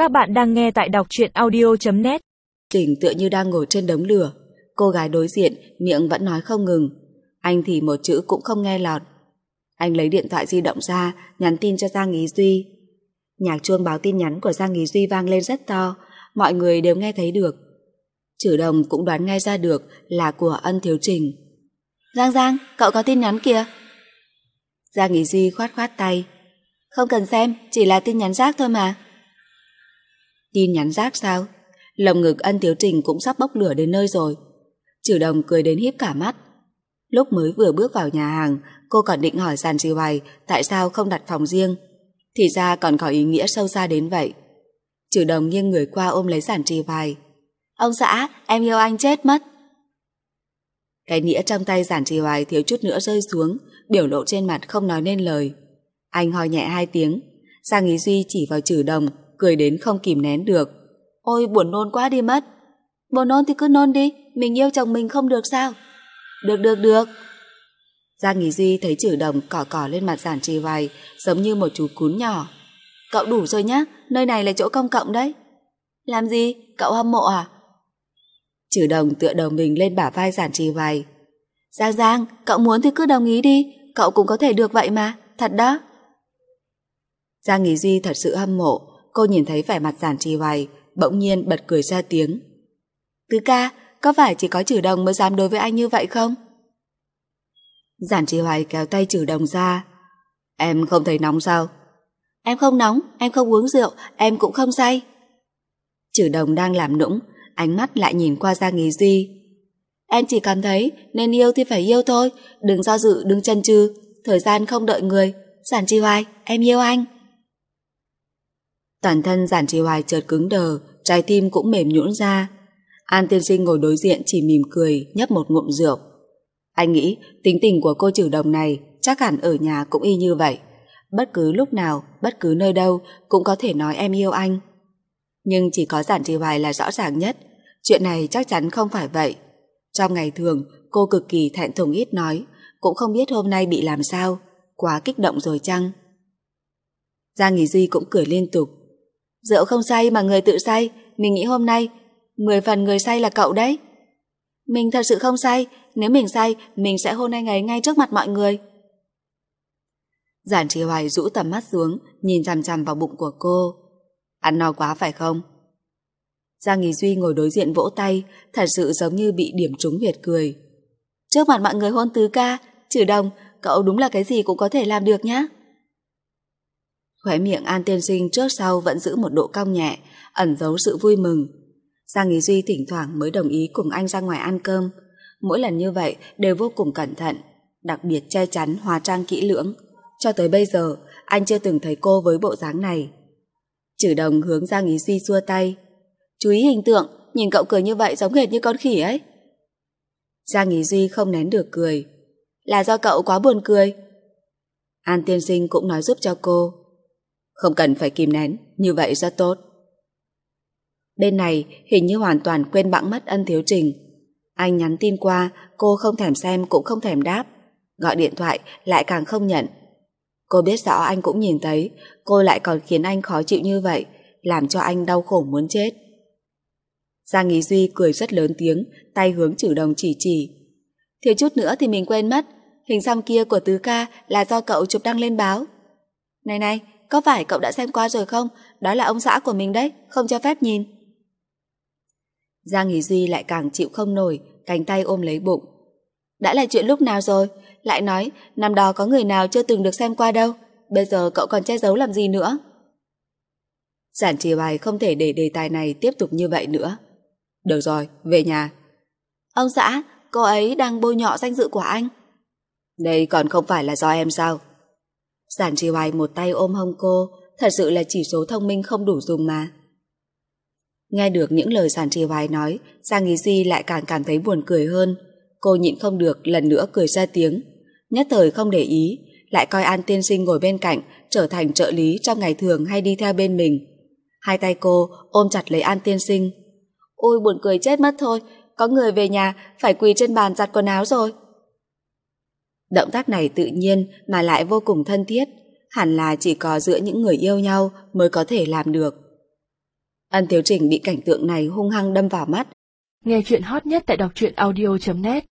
Các bạn đang nghe tại đọc truyện audio.net. Trình tựa như đang ngồi trên đống lửa. Cô gái đối diện miệng vẫn nói không ngừng. Anh thì một chữ cũng không nghe lọt. Anh lấy điện thoại di động ra, nhắn tin cho Giang Ý Duy. Nhạc chuông báo tin nhắn của Giang Ý Duy vang lên rất to, mọi người đều nghe thấy được. Chử Đồng cũng đoán ngay ra được là của Ân Thiếu Trình. Giang, cậu có tin nhắn kìa. Giang Ý Duy khoát khoát tay. Không cần xem, chỉ là tin nhắn rác thôi mà. Tin nhắn rác sao? Lồng ngực Ân Thiếu Trình cũng sắp bốc lửa đến nơi rồi. Chử Đồng cười đến híp cả mắt. Lúc mới vừa bước vào nhà hàng, cô còn định hỏi Giản Trì Hoài tại sao không đặt phòng riêng. Thì ra còn có ý nghĩa sâu xa đến vậy. Chử Đồng nghiêng người qua ôm lấy Giản Trì Hoài. Ông xã, em yêu anh chết mất. Cái nĩa trong tay Giản Trì Hoài thiếu chút nữa rơi xuống, biểu lộ trên mặt không nói nên lời. Anh ho nhẹ 2 tiếng. Giang Ý Duy chỉ vào Chử Đồng, cười đến không kìm nén được. Ôi buồn nôn quá đi mất. Buồn nôn thì cứ nôn đi, mình yêu chồng mình không được sao? Được. Giang Ý Duy thấy Chử Đồng cỏ lên mặt Giản Trì Hoài giống như một chú cún nhỏ. Cậu đủ rồi nhá, nơi này là chỗ công cộng đấy. Làm gì? Cậu hâm mộ à? Chử Đồng tựa đầu mình lên bả vai Giản Trì Hoài. Giang, cậu muốn thì cứ đồng ý đi, cậu cũng có thể được vậy mà, thật đó. Giang Ý Duy thật sự hâm mộ. Cô nhìn thấy vẻ mặt Giản Trì Hoài, bỗng nhiên bật cười ra tiếng. Tứ ca, có phải chỉ có Chử Đồng mới dám đối với anh như vậy không? Giản Trì Hoài kéo tay Chử Đồng ra. Em không thấy nóng sao? Em không nóng, em không uống rượu, em cũng không say. Chử Đồng đang làm nũng, ánh mắt lại nhìn qua Giang Ý Duy. Em chỉ cảm thấy nên yêu thì phải yêu thôi, đừng do dự, đừng chần chừ, thời gian không đợi người. Giản Trì Hoài, em yêu anh. Toàn thân Giản Trì Hoài chợt cứng đờ, trái tim cũng mềm nhũn ra. An Tiên Sinh ngồi đối diện chỉ mỉm cười, nhấp một ngụm rượu. Anh nghĩ tính tình của cô Chử Đồng này chắc hẳn ở nhà cũng y như vậy. Bất cứ lúc nào, bất cứ nơi đâu cũng có thể nói em yêu anh. Nhưng chỉ có Giản Trì Hoài là rõ ràng nhất. Chuyện này chắc chắn không phải vậy. Trong ngày thường cô cực kỳ thẹn thùng ít nói, cũng không biết hôm nay bị làm sao, quá kích động rồi chăng? Giang Ý Duy cũng cười liên tục. Rượu không say mà người tự say, mình nghĩ hôm nay 10 phần người say là cậu đấy. Mình thật sự không say, nếu mình say mình sẽ hôn anh ấy ngay trước mặt mọi người. Giản Trì Hoài rũ tầm mắt xuống, nhìn chằm chằm vào bụng của cô. Ăn no quá phải không? Giang Ý Duy ngồi đối diện vỗ tay, thật sự giống như bị điểm trúng huyệt cười. Trước mặt mọi người hôn tứ ca, Chử Đồng, cậu đúng là cái gì cũng có thể làm được nhá. Khóe miệng An Tiên Sinh trước sau vẫn giữ một độ cong nhẹ, ẩn giấu sự vui mừng. Giang Ý Duy thỉnh thoảng mới đồng ý cùng anh ra ngoài ăn cơm. Mỗi lần như vậy đều vô cùng cẩn thận, đặc biệt che chắn, hóa trang kỹ lưỡng. Cho tới bây giờ, anh chưa từng thấy cô với bộ dáng này. Chử Đồng hướng Giang Ý Duy xua tay. Chú ý hình tượng, nhìn cậu cười như vậy giống hệt như con khỉ ấy. Giang Ý Duy không nén được cười. Là do cậu quá buồn cười. An Tiên Sinh cũng nói giúp cho cô. Không cần phải kìm nén, như vậy rất tốt. Bên này hình như hoàn toàn quên bẵng mất Ân Thiếu Trình. Anh nhắn tin qua, cô không thèm xem cũng không thèm đáp. Gọi điện thoại lại càng không nhận. Cô biết rõ anh cũng nhìn thấy, cô lại còn khiến anh khó chịu như vậy, làm cho anh đau khổ muốn chết. Giang Ý Duy cười rất lớn tiếng, tay hướng Chử Đồng chỉ. Thiếu chút nữa thì mình quên mất, hình xăm kia của tứ ca là do cậu chụp đăng lên báo. Này, có phải cậu đã xem qua rồi không? Đó là ông xã của mình đấy, không cho phép nhìn. Giang Ý Duy lại càng chịu không nổi, cánh tay ôm lấy bụng. Đã là chuyện lúc nào rồi? Lại nói năm đó có người nào chưa từng được xem qua đâu, bây giờ cậu còn che giấu làm gì nữa? Giản Trì Hoài không thể để đề tài này tiếp tục như vậy nữa. Được rồi, về nhà. Ông xã, cô ấy đang bôi nhọ danh dự của anh. Đây còn không phải là do em sao? Giản Trì Hoài một tay ôm hông cô, thật sự là chỉ số thông minh không đủ dùng mà. Nghe được những lời Giản Trì Hoài nói, Giang Ý Duy lại càng cảm thấy buồn cười hơn. Cô nhịn không được lần nữa cười ra tiếng. Nhất thời không để ý, lại coi An Tiên Sinh ngồi bên cạnh trở thành trợ lý trong ngày thường hay đi theo bên mình. Hai tay cô ôm chặt lấy An Tiên Sinh. Ôi buồn cười chết mất thôi, có người về nhà phải quỳ trên bàn giặt quần áo rồi. Động tác này tự nhiên mà lại vô cùng thân thiết, hẳn là chỉ có giữa những người yêu nhau mới có thể làm được. Ân Thiếu Trình bị cảnh tượng này hung hăng đâm vào mắt. Nghe chuyện hot nhất tại đọc truyện audio.net